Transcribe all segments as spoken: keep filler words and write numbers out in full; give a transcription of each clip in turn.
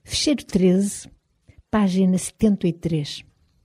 Fecheiro treze, página setenta e três.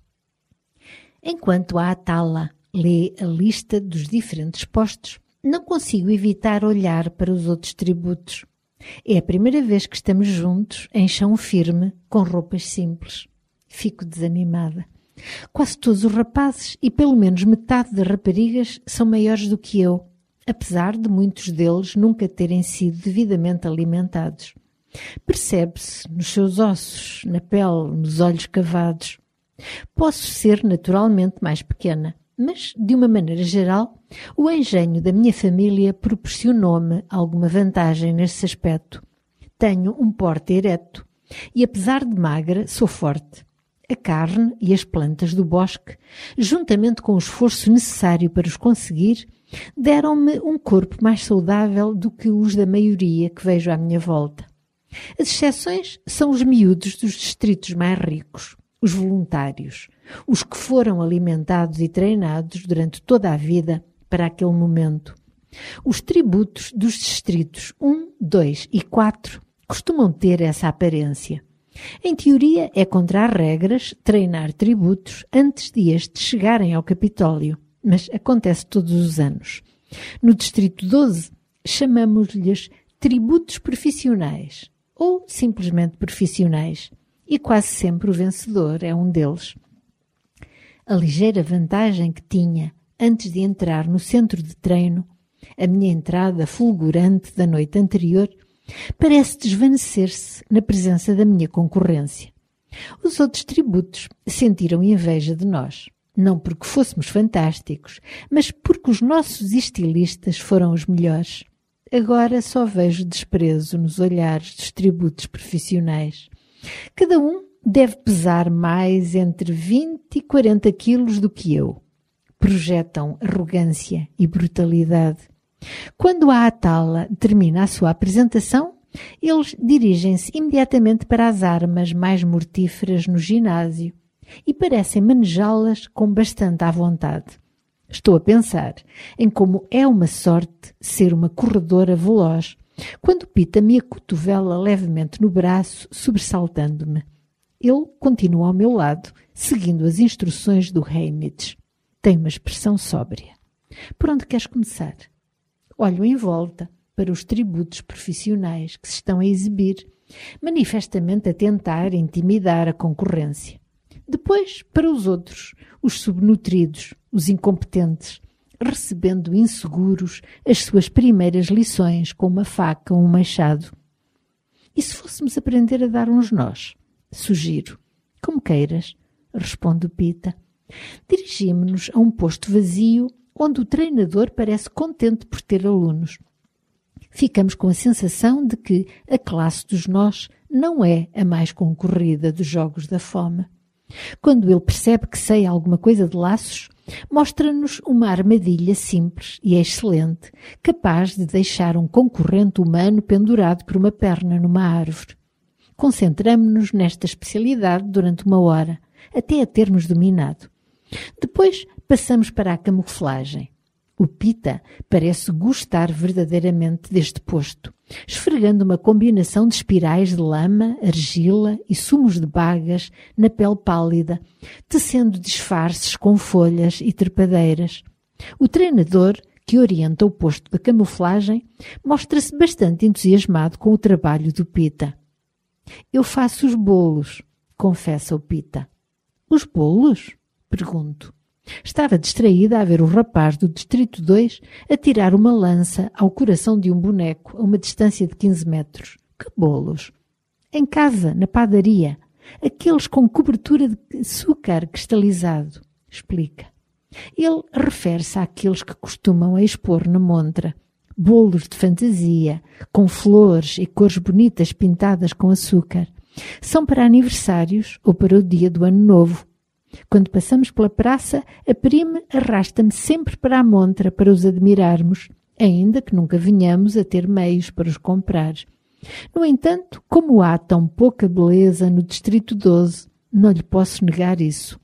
Enquanto a Atala lê a lista dos diferentes postos, não consigo evitar olhar para os outros tributos. É a primeira vez que estamos juntos, em chão firme, com roupas simples. Fico desanimada. Quase todos os rapazes e pelo menos metade das raparigas são maiores do que eu, apesar de muitos deles nunca terem sido devidamente alimentados. Percebe-se nos seus ossos, na pele, nos olhos cavados. Posso ser naturalmente mais pequena, mas, de uma maneira geral, o engenho da minha família proporcionou-me alguma vantagem nesse aspecto. Tenho um porte ereto e, apesar de magra, sou forte. A carne e as plantas do bosque, juntamente com o esforço necessário para os conseguir, deram-me um corpo mais saudável do que os da maioria que vejo à minha volta. As exceções são os miúdos dos distritos mais ricos, os voluntários, os que foram alimentados e treinados durante toda a vida para aquele momento. Os tributos dos distritos um, dois e quatro costumam ter essa aparência. Em teoria, é contra as regras treinar tributos antes de estes chegarem ao Capitólio, mas acontece todos os anos. No distrito doze, chamamos-lhes tributos profissionais, ou simplesmente profissionais, e quase sempre o vencedor é um deles. A ligeira vantagem que tinha antes de entrar no centro de treino, a minha entrada fulgurante da noite anterior, parece desvanecer-se na presença da minha concorrência. Os outros tributos sentiram inveja de nós, não porque fôssemos fantásticos, mas porque os nossos estilistas foram os melhores. Agora só vejo desprezo nos olhares dos tributos profissionais. Cada um deve pesar mais entre vinte e quarenta quilos do que eu. Projetam arrogância e brutalidade. Quando a Atala termina a sua apresentação, eles dirigem-se imediatamente para as armas mais mortíferas no ginásio e parecem manejá-las com bastante à vontade. Estou a pensar em como é uma sorte ser uma corredora veloz, quando Pita me acotovela levemente no braço, sobressaltando-me. Ele continua ao meu lado, seguindo as instruções do Haymitch. Tem uma expressão sóbria. Por onde queres começar? Olho em volta para os tributos profissionais que se estão a exibir, manifestamente a tentar intimidar a concorrência. Depois para os outros, os subnutridos, os incompetentes, recebendo inseguros as suas primeiras lições com uma faca ou um machado. E se fôssemos aprender a dar uns nós? Sugiro. Como queiras, responde o Pita. Dirigimos-nos a um posto vazio onde o treinador parece contente por ter alunos. Ficamos com a sensação de que a classe dos nós não é a mais concorrida dos jogos da fome. Quando ele percebe que sei alguma coisa de laços, mostra-nos uma armadilha simples e excelente, capaz de deixar um concorrente humano pendurado por uma perna numa árvore. Concentramo-nos nesta especialidade durante uma hora, até a termos dominado. Depois passamos para a camuflagem. O Pita parece gostar verdadeiramente deste posto, esfregando uma combinação de espirais de lama, argila e sumos de bagas na pele pálida, tecendo disfarces com folhas e trepadeiras. O treinador, que orienta o posto da camuflagem, mostra-se bastante entusiasmado com o trabalho do Pita. Eu faço os bolos, confessa o Pita. Os bolos? Pergunto. Estava distraída a ver o rapaz do distrito dois atirar uma lança ao coração de um boneco a uma distância de quinze metros. Que bolos? Em casa, na padaria. Aqueles com cobertura de açúcar cristalizado, explica. Ele refere-se àqueles que costumam a expor na montra. Bolos de fantasia, com flores e cores bonitas pintadas com açúcar. São para aniversários ou para o dia do ano novo. Quando passamos pela praça, a prima arrasta-me sempre para a montra para os admirarmos, ainda que nunca venhamos a ter meios para os comprar. No entanto, como há tão pouca beleza no distrito doze, não lhe posso negar isso.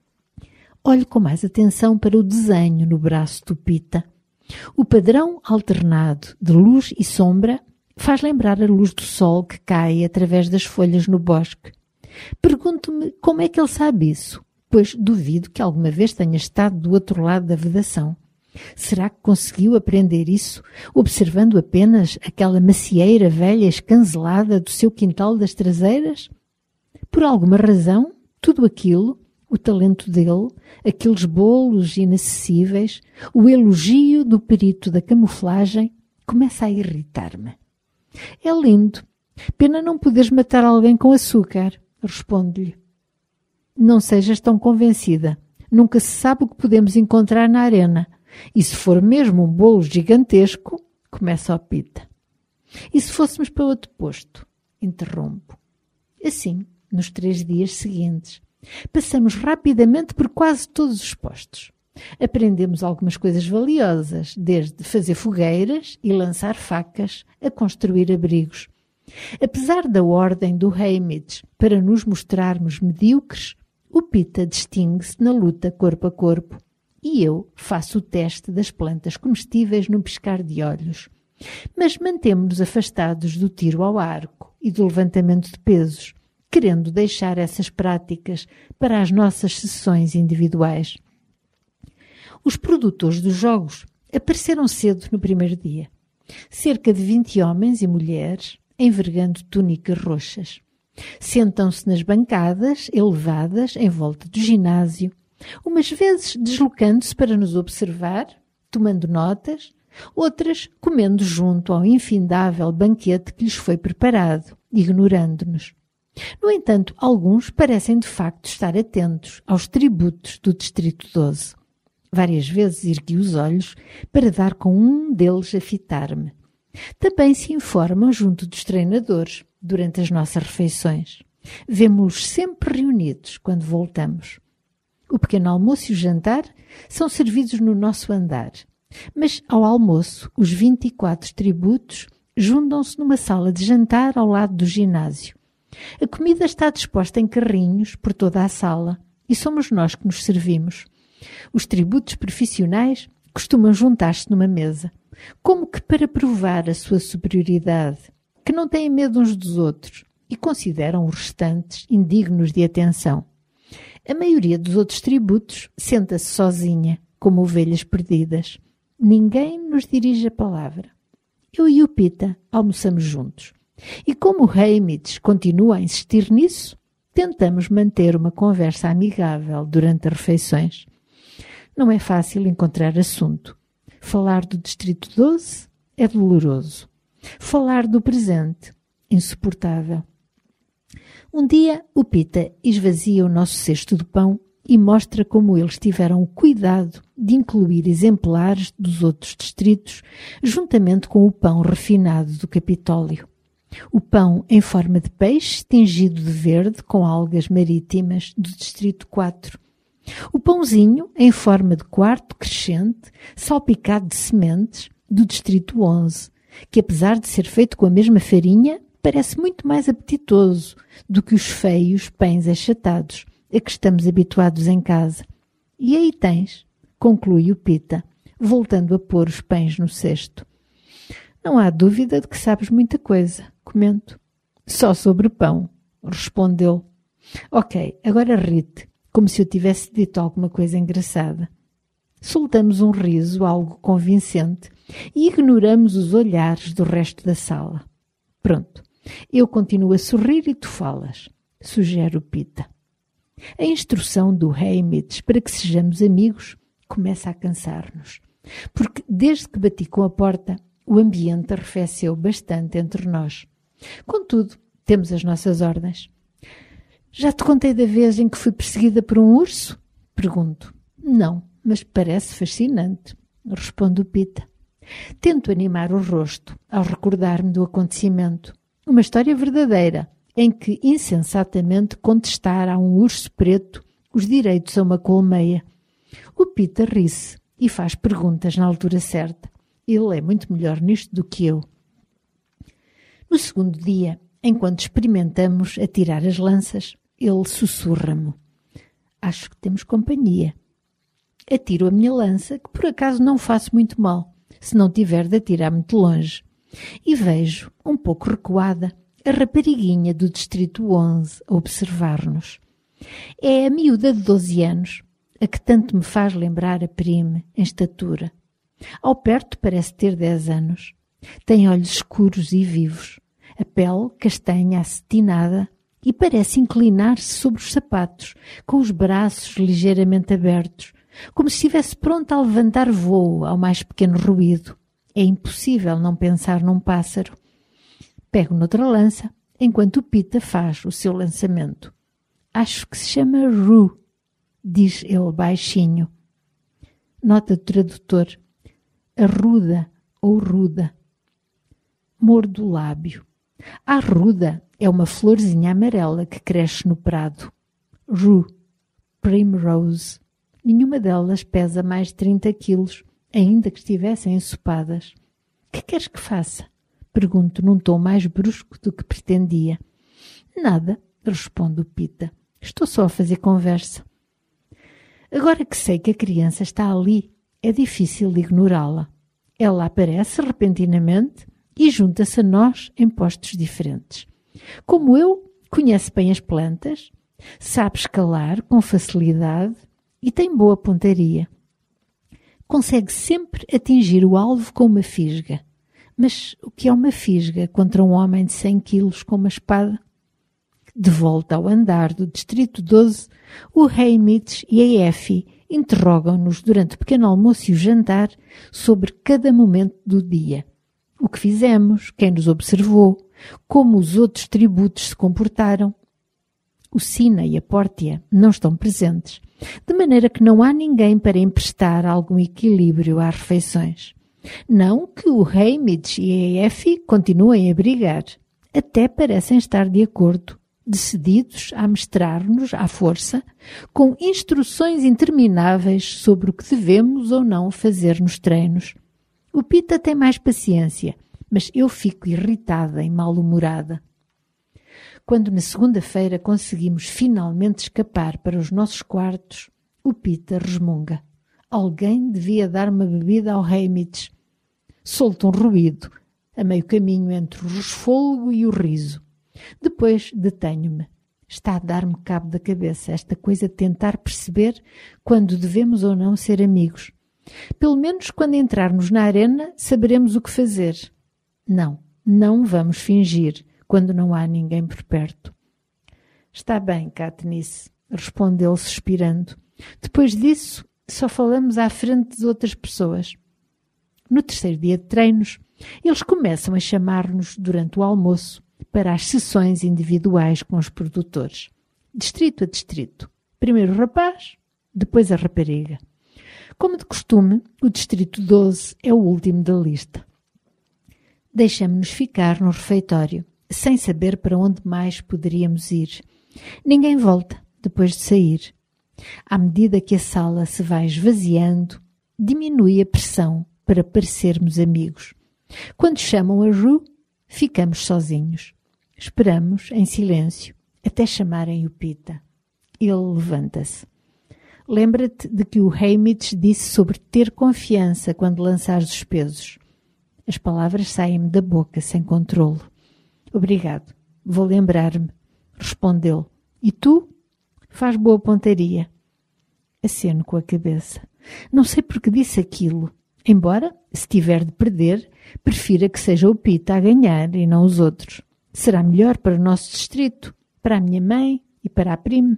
Olho com mais atenção para o desenho no braço do Pita. O padrão alternado de luz e sombra Faz lembrar a luz do sol que cai através das folhas no bosque. Pergunto-me como é que ele sabe isso, pois duvido que alguma vez tenha estado do outro lado da vedação. Será que conseguiu aprender isso observando apenas aquela macieira velha escancelada do seu quintal das traseiras? Por alguma razão, tudo aquilo, o talento dele, aqueles bolos inacessíveis, o elogio do perito da camuflagem, começa a irritar-me. É lindo. Pena não poderes matar alguém com açúcar, respondo-lhe. Não sejas tão convencida. Nunca se sabe o que podemos encontrar na arena. E se for mesmo um bolo gigantesco, começa a Pita. E se fôssemos para outro posto? Interrompo. Assim, nos três dias seguintes, passamos rapidamente por quase todos os postos. Aprendemos algumas coisas valiosas, desde fazer fogueiras e lançar facas a construir abrigos. Apesar da ordem do Hamids para nos mostrarmos medíocres, o Pita distingue-se na luta corpo a corpo e eu faço o teste das plantas comestíveis num piscar de olhos. Mas mantemos-nos afastados do tiro ao arco e do levantamento de pesos, querendo deixar essas práticas para as nossas sessões individuais. Os produtores dos jogos apareceram cedo no primeiro dia. Cerca de vinte homens e mulheres, envergando túnicas roxas. Sentam-se nas bancadas elevadas em volta do ginásio, umas vezes deslocando-se para nos observar, tomando notas, outras comendo junto ao infindável banquete que lhes foi preparado, ignorando-nos. No entanto, alguns parecem de facto estar atentos aos tributos do Distrito doze. Várias vezes ergui os olhos para dar com um deles a fitar-me. Também se informam junto dos treinadores durante as nossas refeições. Vemo-los sempre reunidos quando voltamos. O pequeno almoço e o jantar são servidos no nosso andar, mas ao almoço os vinte e quatro tributos juntam-se numa sala de jantar ao lado do ginásio. A comida está disposta em carrinhos por toda a sala e somos nós que nos servimos. Os tributos profissionais costumam juntar-se numa mesa, como que para provar a sua superioridade, que não têm medo uns dos outros e consideram os restantes indignos de atenção. A maioria dos outros tributos senta-se sozinha, como ovelhas perdidas. Ninguém nos dirige a palavra. Eu e o Pita almoçamos juntos. E como o Hamids continua a insistir nisso, tentamos manter uma conversa amigável durante as refeições. Não é fácil encontrar assunto. Falar do Distrito doze é doloroso. Falar do presente, insuportável. Um dia, o Pita esvazia o nosso cesto de pão e mostra como eles tiveram o cuidado de incluir exemplares dos outros distritos, juntamente com o pão refinado do Capitólio. O pão em forma de peixe, tingido de verde com algas marítimas do Distrito quatro. O pãozinho em forma de quarto crescente, salpicado de sementes, do Distrito onze, que apesar de ser feito com a mesma farinha, parece muito mais apetitoso do que os feios pães achatados a que estamos habituados em casa. E aí tens, conclui o Pita, voltando a pôr os pães no cesto. Não há dúvida de que sabes muita coisa, comento. Só sobre pão, respondeu. Ok, agora ri-te, como se eu tivesse dito alguma coisa engraçada. Soltamos um riso algo convincente e ignoramos os olhares do resto da sala. Pronto, eu continuo a sorrir e tu falas, sugere o Pita. A instrução do Hamids para que sejamos amigos começa a cansar-nos, porque desde que bati com a porta, o ambiente arrefeceu bastante entre nós. Contudo, temos as nossas ordens. Já te contei da vez em que fui perseguida por um urso? Pergunto. Não, mas parece fascinante, responde o Pita. Tento animar o rosto ao recordar-me do acontecimento. Uma história verdadeira, em que insensatamente contestara a um urso preto os direitos a uma colmeia. O Pita ri-se e faz perguntas na altura certa. Ele é muito melhor nisto do que eu. No segundo dia, enquanto experimentamos atirar as lanças, ele sussurra-me. Acho que temos companhia. Atiro a minha lança, que por acaso não faço muito mal, se não tiver de atirar muito longe. E vejo, um pouco recuada, a rapariguinha do Distrito onze a observar-nos. É a miúda de doze anos, a que tanto me faz lembrar a prime em estatura. Ao perto parece ter dez anos. Tem olhos escuros e vivos, a pele castanha acetinada e parece inclinar-se sobre os sapatos, com os braços ligeiramente abertos, como se estivesse pronta a levantar voo ao mais pequeno ruído. É impossível não pensar num pássaro. Pego noutra lança, enquanto o Pita faz o seu lançamento. Acho que se chama Rue, diz ele baixinho. Nota do tradutor. Arruda ou ruda. Mordo o lábio. A arruda é uma florzinha amarela que cresce no prado. Rue, primrose. Nenhuma delas pesa mais de trinta quilos, ainda que estivessem ensopadas. Que queres que faça? Pergunto num tom mais brusco do que pretendia. Nada, responde o Pita. Estou só a fazer conversa. Agora que sei que a criança está ali, é difícil ignorá-la. Ela aparece repentinamente e junta-se a nós em postos diferentes. Como eu, conhece bem as plantas, sabe escalar com facilidade e tem boa pontaria. Consegue sempre atingir o alvo com uma fisga. Mas o que é uma fisga contra um homem de cem quilos com uma espada? De volta ao andar do Distrito doze, o Haymitch e a Effie interrogam-nos durante o pequeno almoço e o jantar sobre cada momento do dia. O que fizemos, quem nos observou, como os outros tributos se comportaram. O Sina e a Portia não estão presentes, de maneira que não há ninguém para emprestar algum equilíbrio às refeições. Não que o Haymitch e a Effie continuem a brigar. Até parecem estar de acordo, decididos a mestrar-nos à força, com instruções intermináveis sobre o que devemos ou não fazer nos treinos. O Pita tem mais paciência, mas eu fico irritada e mal-humorada. Quando na segunda-feira conseguimos finalmente escapar para os nossos quartos, o Pita resmunga. Alguém devia dar uma bebida ao Haymitch. Solta um ruído, a meio caminho entre o resfolgo e o riso. Depois detenho-me. Está a dar-me cabo da cabeça esta coisa de tentar perceber quando devemos ou não ser amigos. Pelo menos quando entrarmos na arena saberemos o que fazer. Não, não vamos fingir quando não há ninguém por perto. Está bem, Katniss, responde ele suspirando. Depois disso, só falamos à frente de outras pessoas. No terceiro dia de treinos, eles começam a chamar-nos durante o almoço para as sessões individuais com os produtores. Distrito a distrito. Primeiro o rapaz, depois a rapariga. Como de costume, o Distrito doze é o último da lista. Deixamo-nos ficar no refeitório, sem saber para onde mais poderíamos ir. Ninguém volta depois de sair. À medida que a sala se vai esvaziando, diminui a pressão para parecermos amigos. Quando chamam a Rue, ficamos sozinhos. Esperamos, em silêncio, até chamarem o Pita. Ele levanta-se. Lembra-te de que o Haymitch disse sobre ter confiança quando lançares os pesos. As palavras saem-me da boca sem controlo. Obrigado, vou lembrar-me, respondeu. E tu? Faz boa pontaria. Aceno com a cabeça. Não sei porque disse aquilo. Embora, se tiver de perder, prefira que seja o Pita a ganhar e não os outros. Será melhor para o nosso distrito, para a minha mãe e para a prima.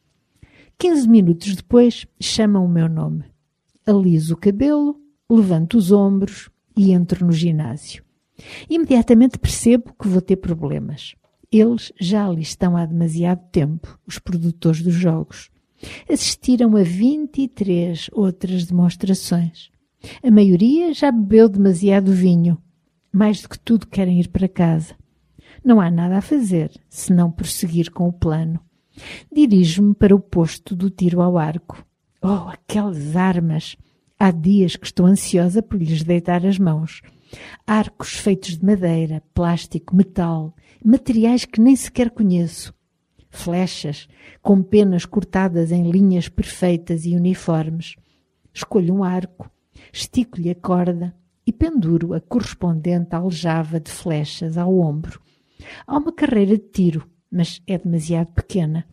Quinze minutos depois, chamam o meu nome. Aliso o cabelo, levanto os ombros e entro no ginásio. Imediatamente percebo que vou ter problemas. Eles já ali estão há demasiado tempo, os produtores dos jogos. Assistiram a vinte e três outras demonstrações. A maioria já bebeu demasiado vinho. Mais do que tudo querem ir para casa. Não há nada a fazer, senão prosseguir com o plano. Dirijo-me para o posto do tiro ao arco. Oh, aquelas armas! Há dias que estou ansiosa por lhes deitar as mãos. Arcos feitos de madeira, plástico, metal, materiais que nem sequer conheço. Flechas, com penas cortadas em linhas perfeitas e uniformes. Escolho um arco, estico-lhe a corda e penduro a correspondente aljava de flechas ao ombro. Há uma carreira de tiro, mas é demasiado pequena.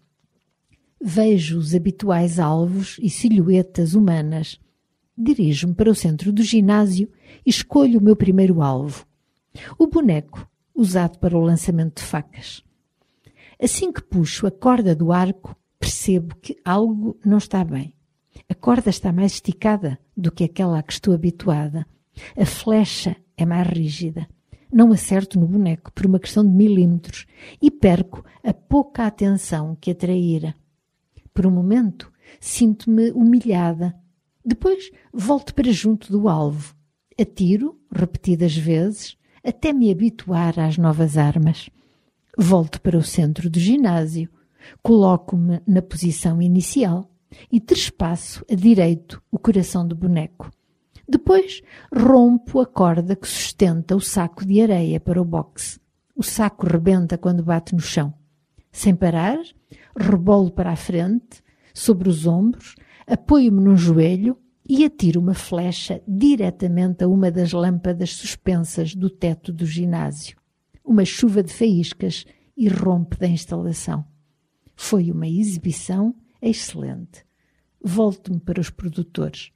Vejo os habituais alvos e silhuetas humanas. Dirijo-me para o centro do ginásio e escolho o meu primeiro alvo. O boneco, usado para o lançamento de facas. Assim que puxo a corda do arco, percebo que algo não está bem. A corda está mais esticada do que aquela a que estou habituada. A flecha é mais rígida. Não acerto no boneco por uma questão de milímetros e perco a pouca atenção que atraíra. Por um momento, sinto-me humilhada. Depois, volto para junto do alvo. Atiro, repetidas vezes, até me habituar às novas armas. Volto para o centro do ginásio. Coloco-me na posição inicial e trespasso a direito o coração do boneco. Depois, rompo a corda que sustenta o saco de areia para o boxe. O saco rebenta quando bate no chão. Sem parar, rebolo para a frente, sobre os ombros, apoio-me num joelho e atiro uma flecha diretamente a uma das lâmpadas suspensas do teto do ginásio. Uma chuva de faíscas irrompe da instalação. Foi uma exibição excelente. Volto-me para os produtores.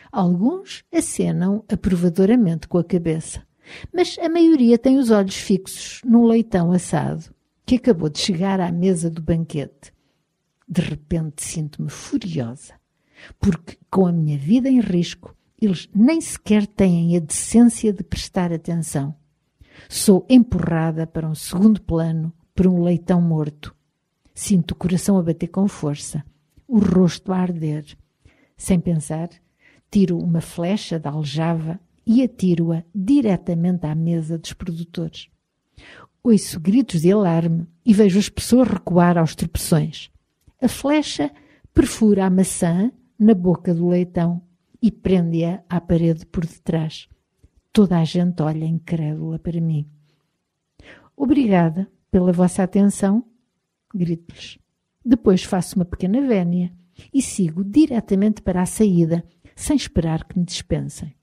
Alguns acenam aprovadoramente com a cabeça, mas a maioria tem os olhos fixos num leitão assado que acabou de chegar à mesa do banquete. De repente sinto-me furiosa, porque com a minha vida em risco, eles nem sequer têm a decência de prestar atenção. Sou empurrada para um segundo plano por um leitão morto. Sinto o coração a bater com força, o rosto a arder. Sem pensar, tiro uma flecha da aljava e atiro-a diretamente à mesa dos produtores. Ouço gritos de alarme e vejo as pessoas recuar aos tropeções. A flecha perfura a maçã na boca do leitão e prende-a à parede por detrás. Toda a gente olha incrédula para mim. Obrigada pela vossa atenção, grito-lhes. Depois faço uma pequena vénia e sigo diretamente para a saída, sem esperar que me dispensem.